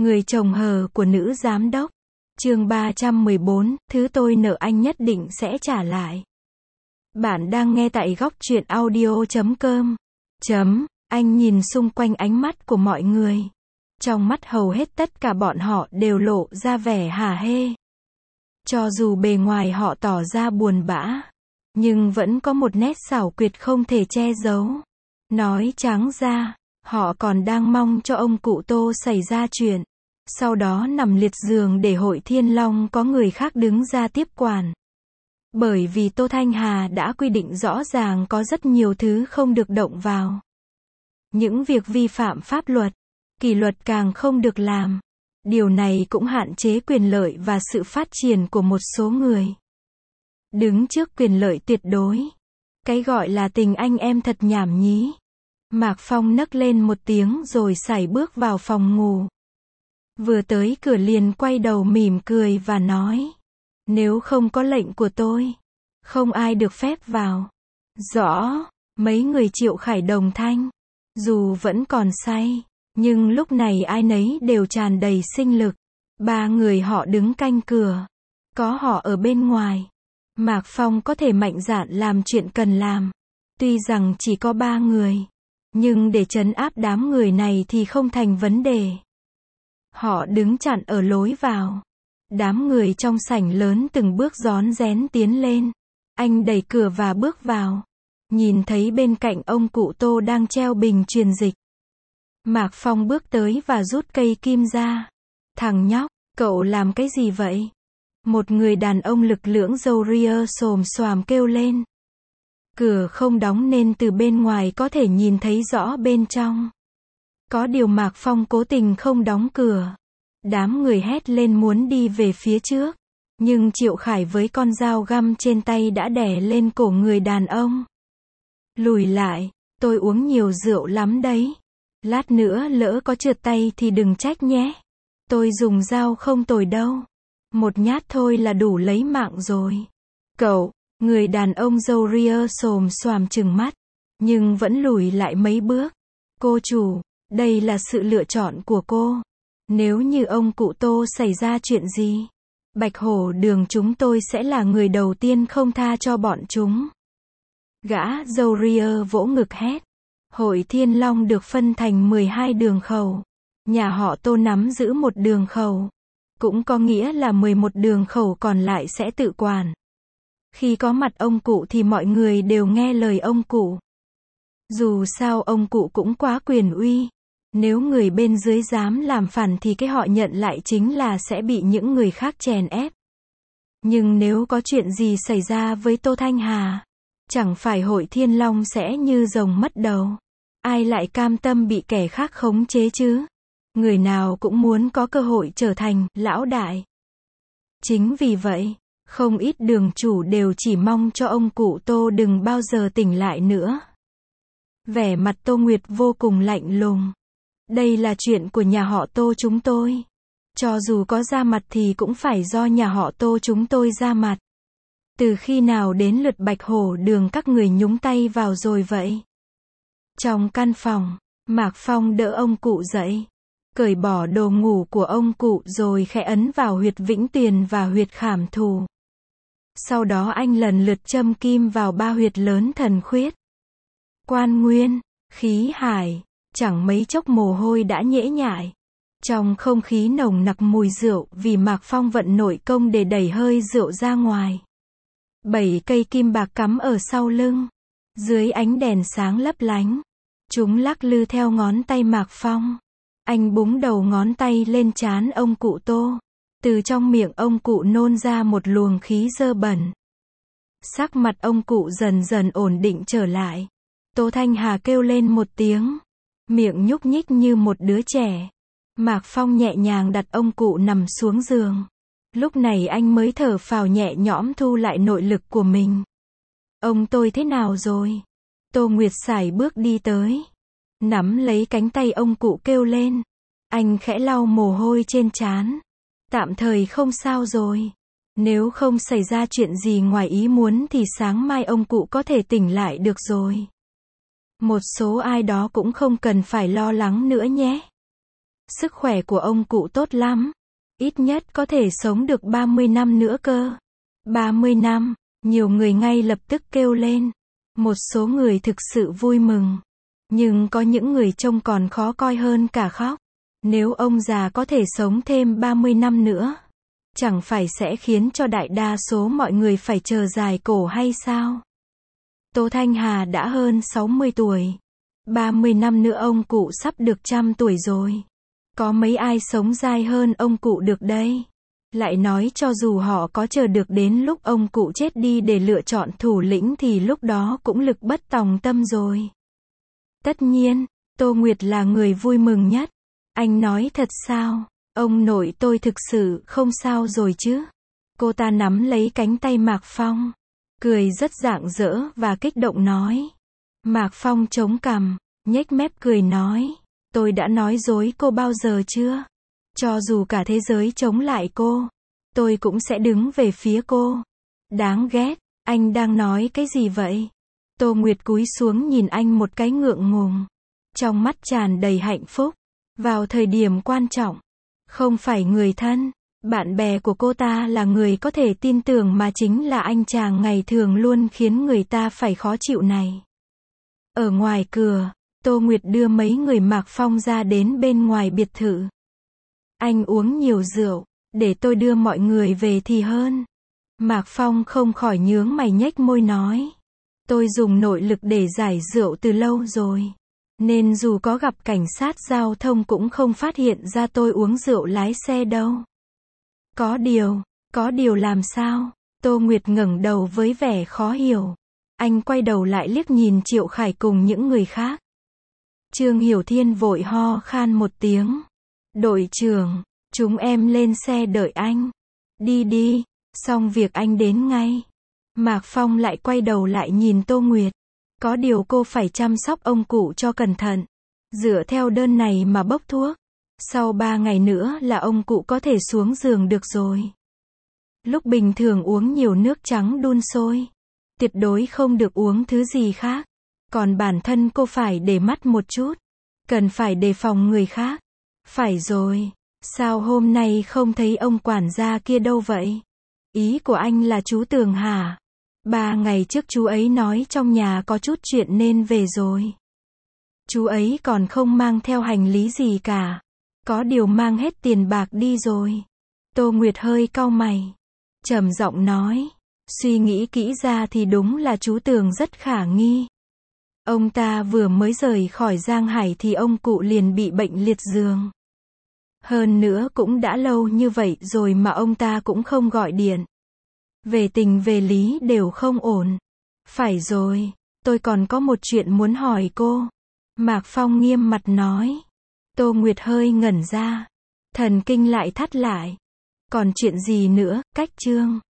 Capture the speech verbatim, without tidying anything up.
Người chồng hờ của nữ giám đốc. Chương ba trăm mười bốn, thứ tôi nợ anh nhất định sẽ trả lại. Bạn đang nghe tại góc truyện audio chấm com. Chấm, anh nhìn xung quanh ánh mắt của mọi người. Trong mắt hầu hết tất cả bọn họ đều lộ ra vẻ hả hê. Cho dù bề ngoài họ tỏ ra buồn bã, nhưng vẫn có một nét xảo quyệt không thể che giấu. Nói trắng ra, họ còn đang mong cho ông cụ Tô xảy ra chuyện. Sau đó nằm liệt giường để Hội Thiên Long có người khác đứng ra tiếp quản. Bởi vì Tô Thanh Hà đã quy định rõ ràng có rất nhiều thứ không được động vào. Những việc vi phạm pháp luật, kỷ luật càng không được làm. Điều này cũng hạn chế quyền lợi và sự phát triển của một số người. Đứng trước quyền lợi tuyệt đối. Cái gọi là tình anh em thật nhảm nhí. Mạc Phong nấc lên một tiếng rồi sải bước vào phòng ngủ. Vừa tới cửa liền quay đầu mỉm cười và nói. Nếu không có lệnh của tôi, không ai được phép vào. Rõ, mấy người Triệu Khải đồng thanh. Dù vẫn còn say, nhưng lúc này ai nấy đều tràn đầy sinh lực. Ba người họ đứng canh cửa. Có họ ở bên ngoài. Mạc Phong có thể mạnh dạn làm chuyện cần làm. Tuy rằng chỉ có ba người, nhưng để trấn áp đám người này thì không thành vấn đề. Họ đứng chặn ở lối vào. Đám người trong sảnh lớn từng bước rón rén tiến lên. Anh đẩy cửa và bước vào. Nhìn thấy bên cạnh ông cụ Tô đang treo bình truyền dịch. Mạc Phong bước tới và rút cây kim ra. Thằng nhóc, cậu làm cái gì vậy? Một người đàn ông lực lưỡng râu ria xồm xoàm kêu lên. Cửa không đóng nên từ bên ngoài có thể nhìn thấy rõ bên trong. Có điều Mạc Phong cố tình không đóng cửa. Đám người hét lên muốn đi về phía trước. Nhưng Triệu Khải với con dao găm trên tay đã đè lên cổ người đàn ông. Lùi lại, tôi uống nhiều rượu lắm đấy. Lát nữa lỡ có trượt tay thì đừng trách nhé. Tôi dùng dao không tồi đâu. Một nhát thôi là đủ lấy mạng rồi. Cậu, người đàn ông râu ria xồm xoàm trừng mắt. Nhưng vẫn lùi lại mấy bước. Cô chủ, đây là sự lựa chọn của cô. Nếu như ông cụ Tô xảy ra chuyện gì, Bạch Hổ Đường chúng tôi sẽ là người đầu tiên không tha cho bọn chúng. Gã râu ria vỗ ngực hét. Hội Thiên Long được phân thành mười hai đường khẩu. Nhà họ Tô nắm giữ một đường khẩu. Cũng có nghĩa là mười một đường khẩu còn lại sẽ tự quản. Khi có mặt ông cụ thì mọi người đều nghe lời ông cụ. Dù sao ông cụ cũng quá quyền uy. Nếu người bên dưới dám làm phản thì cái họ nhận lại chính là sẽ bị những người khác chèn ép. Nhưng nếu có chuyện gì xảy ra với Tô Thanh Hà, chẳng phải Hội Thiên Long sẽ như rồng mất đầu. Ai lại cam tâm bị kẻ khác khống chế chứ? Người nào cũng muốn có cơ hội trở thành lão đại. Chính vì vậy, không ít đường chủ đều chỉ mong cho ông cụ Tô đừng bao giờ tỉnh lại nữa. Vẻ mặt Tô Nguyệt vô cùng lạnh lùng. Đây là chuyện của nhà họ Tô chúng tôi. Cho dù có ra mặt thì cũng phải do nhà họ Tô chúng tôi ra mặt. Từ khi nào đến lượt Bạch Hổ Đường các người nhúng tay vào rồi vậy? Trong căn phòng, Mạc Phong đỡ ông cụ dậy. Cởi bỏ đồ ngủ của ông cụ rồi khẽ ấn vào huyệt Vĩnh Tuyền và huyệt Khảm Thù. Sau đó anh lần lượt châm kim vào ba huyệt lớn thần khuyết. Quan Nguyên, Khí Hải. Chẳng mấy chốc mồ hôi đã nhễ nhại. Trong không khí nồng nặc mùi rượu vì Mạc Phong vận nội công để đẩy hơi rượu ra ngoài. Bảy cây kim bạc cắm ở sau lưng. Dưới ánh đèn sáng lấp lánh. Chúng lắc lư theo ngón tay Mạc Phong. Anh búng đầu ngón tay lên trán ông cụ Tô. Từ trong miệng ông cụ nôn ra một luồng khí dơ bẩn. Sắc mặt ông cụ dần dần ổn định trở lại. Tô Thanh Hà kêu lên một tiếng. Miệng nhúc nhích như một đứa trẻ. Mạc Phong nhẹ nhàng đặt ông cụ nằm xuống giường. Lúc này anh mới thở phào nhẹ nhõm thu lại nội lực của mình. Ông tôi thế nào rồi? Tô Nguyệt sải bước đi tới. Nắm lấy cánh tay ông cụ kêu lên. Anh khẽ lau mồ hôi trên trán. Tạm thời không sao rồi. Nếu không xảy ra chuyện gì ngoài ý muốn thì sáng mai ông cụ có thể tỉnh lại được rồi. Một số ai đó cũng không cần phải lo lắng nữa nhé. Sức khỏe của ông cụ tốt lắm. Ít nhất có thể sống được ba mươi năm nữa cơ. ba mươi năm, nhiều người ngay lập tức kêu lên. Một số người thực sự vui mừng. Nhưng có những người trông còn khó coi hơn cả khóc. Nếu ông già có thể sống thêm ba mươi năm nữa, chẳng phải sẽ khiến cho đại đa số mọi người phải chờ dài cổ hay sao? Tô Thanh Hà đã hơn sáu mươi tuổi. ba mươi năm nữa ông cụ sắp được trăm tuổi rồi. Có mấy ai sống dài hơn ông cụ được đây? Lại nói cho dù họ có chờ được đến lúc ông cụ chết đi để lựa chọn thủ lĩnh thì lúc đó cũng lực bất tòng tâm rồi. Tất nhiên, Tô Nguyệt là người vui mừng nhất. Anh nói thật sao? Ông nội tôi thực sự không sao rồi chứ? Cô ta nắm lấy cánh tay Mạc Phong, cười rất rạng rỡ và kích động nói. Mạc Phong chống cằm, nhếch mép cười nói. Tôi đã nói dối cô bao giờ chưa? Cho dù cả thế giới chống lại cô, tôi cũng sẽ đứng về phía cô. Đáng ghét, anh đang nói cái gì vậy? Tô Nguyệt cúi xuống nhìn anh một cái ngượng ngùng. Trong mắt tràn đầy hạnh phúc. Vào thời điểm quan trọng, không phải người thân, bạn bè của cô ta là người có thể tin tưởng mà chính là anh chàng ngày thường luôn khiến người ta phải khó chịu này. Ở ngoài cửa, Tô Nguyệt đưa mấy người Mạc Phong ra đến bên ngoài biệt thự. Anh uống nhiều rượu, để tôi đưa mọi người về thì hơn. Mạc Phong không khỏi nhướng mày nhếch môi nói. Tôi dùng nội lực để giải rượu từ lâu rồi. Nên dù có gặp cảnh sát giao thông cũng không phát hiện ra tôi uống rượu lái xe đâu. Có điều, có điều làm sao? Tô Nguyệt ngẩng đầu với vẻ khó hiểu. Anh quay đầu lại liếc nhìn Triệu Khải cùng những người khác. Trương Hiểu Thiên vội ho khan một tiếng. Đội trưởng, chúng em lên xe đợi anh. Đi đi, xong việc anh đến ngay. Mạc Phong lại quay đầu lại nhìn Tô Nguyệt. Có điều cô phải chăm sóc ông cụ cho cẩn thận. Dựa theo đơn này mà bốc thuốc. Sau ba ngày nữa là ông cụ có thể xuống giường được rồi. Lúc bình thường uống nhiều nước trắng đun sôi. Tuyệt đối không được uống thứ gì khác. Còn bản thân cô phải để mắt một chút. Cần phải đề phòng người khác. Phải rồi. Sao hôm nay không thấy ông quản gia kia đâu vậy? Ý của anh là chú Tường hả? Ba ngày trước chú ấy nói trong nhà có chút chuyện nên về rồi. Chú ấy còn không mang theo hành lý gì cả. Có điều mang hết tiền bạc đi rồi. Tô Nguyệt hơi cau mày. Trầm giọng nói. Suy nghĩ kỹ ra thì đúng là chú Tường rất khả nghi. Ông ta vừa mới rời khỏi Giang Hải thì ông cụ liền bị bệnh liệt giường. Hơn nữa cũng đã lâu như vậy rồi mà ông ta cũng không gọi điện. Về tình về lý đều không ổn. Phải rồi, tôi còn có một chuyện muốn hỏi cô. Mạc Phong nghiêm mặt nói. Tô Nguyệt hơi ngẩn ra. Thần kinh lại thắt lại. Còn chuyện gì nữa, Cách Trương?